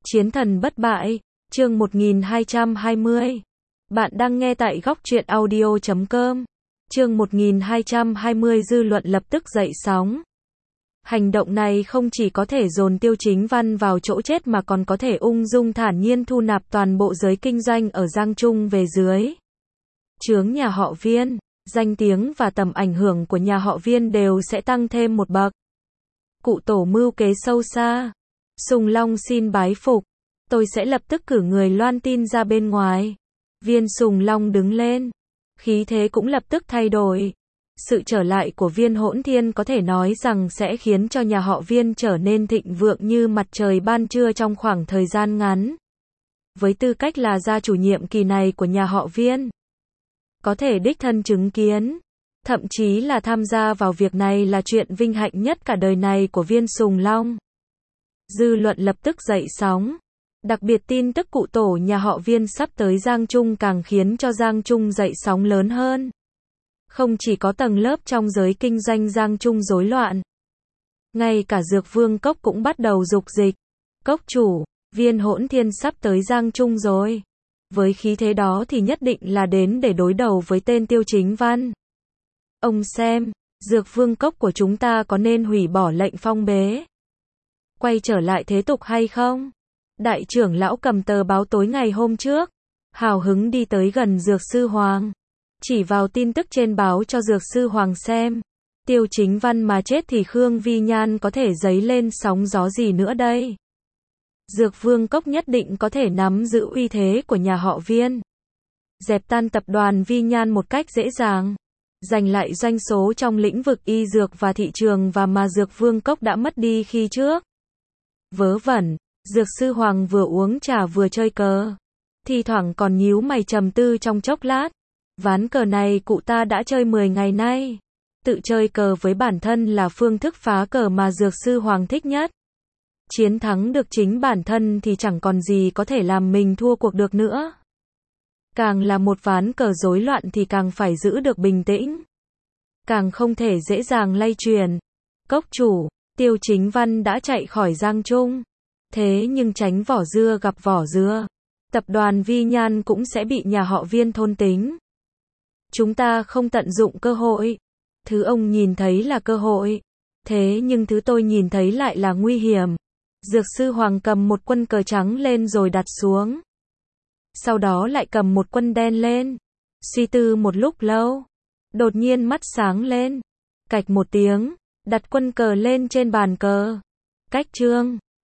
Chiến thần bất bại, chương 1220. Bạn đang nghe tại góc truyện audio.com. Chương 1220 dư luận lập tức dậy sóng. Hành động này không chỉ có thể dồn Tiêu Chính Văn vào chỗ chết mà còn có thể ung dung thản nhiên thu nạp toàn bộ giới kinh doanh ở Giang Trung về dưới. Chướng nhà họ Viên, danh tiếng và tầm ảnh hưởng của nhà họ Viên đều sẽ tăng thêm một bậc. Cụ tổ mưu kế sâu xa. Sùng Long xin bái phục. Tôi sẽ lập tức cử người loan tin ra bên ngoài. Viên Sùng Long đứng lên. Khí thế cũng lập tức thay đổi. Sự trở lại của Viên Hỗn Thiên có thể nói rằng sẽ khiến cho nhà họ Viên trở nên thịnh vượng như mặt trời ban trưa trong khoảng thời gian ngắn. Với tư cách là gia chủ nhiệm kỳ này của nhà họ Viên, có thể đích thân chứng kiến, thậm chí là tham gia vào việc này là chuyện vinh hạnh nhất cả đời này của Viên Sùng Long. Dư luận lập tức dậy sóng. Đặc biệt tin tức cụ tổ nhà họ Viên sắp tới Giang Trung càng khiến cho Giang Trung dậy sóng lớn hơn. Không chỉ có tầng lớp trong giới kinh doanh Giang Trung rối loạn, ngay cả Dược Vương Cốc cũng bắt đầu dục dịch. Cốc chủ, Viên Hỗn Thiên sắp tới Giang Trung rồi. Với khí thế đó thì nhất định là đến để đối đầu với tên Tiêu Chính Văn. Ông xem, Dược Vương Cốc của chúng ta có nên hủy bỏ lệnh phong bế, quay trở lại thế tục hay không? Đại trưởng lão cầm tờ báo tối ngày hôm trước, hào hứng đi tới gần Dược Sư Hoàng, chỉ vào tin tức trên báo cho Dược Sư Hoàng xem. Tiêu Chính Văn mà chết thì Khương Vi Nhan có thể dấy lên sóng gió gì nữa đây? Dược Vương Cốc nhất định có thể nắm giữ uy thế của nhà họ Viên, dẹp tan tập đoàn Vi Nhan một cách dễ dàng, giành lại doanh số trong lĩnh vực y dược và thị trường và mà Dược Vương Cốc đã mất đi khi trước. Vớ vẩn, Dược Sư Hoàng vừa uống trà vừa chơi cờ, thi thoảng còn nhíu mày trầm tư trong chốc lát. Ván cờ này cụ ta đã chơi 10 ngày nay. Tự chơi cờ với bản thân là phương thức phá cờ mà Dược Sư Hoàng thích nhất. Chiến thắng được chính bản thân thì chẳng còn gì có thể làm mình thua cuộc được nữa. Càng là một ván cờ rối loạn thì càng phải giữ được bình tĩnh, càng không thể dễ dàng lay chuyển. Cốc chủ, Tiêu Chính Văn đã chạy khỏi Giang Trung. Thế nhưng tránh vỏ dưa gặp vỏ dưa, tập đoàn Vi Nhan cũng sẽ bị nhà họ Viên thôn tính. Chúng ta không tận dụng cơ hội. Thứ ông nhìn thấy là cơ hội, thế nhưng thứ tôi nhìn thấy lại là nguy hiểm. Dược Sư Hoàng cầm một quân cờ trắng lên rồi đặt xuống. Sau đó lại cầm một quân đen lên. Suy tư một lúc lâu, đột nhiên mắt sáng lên. Cạch một tiếng, đặt quân cờ lên trên bàn cờ. Cách trương,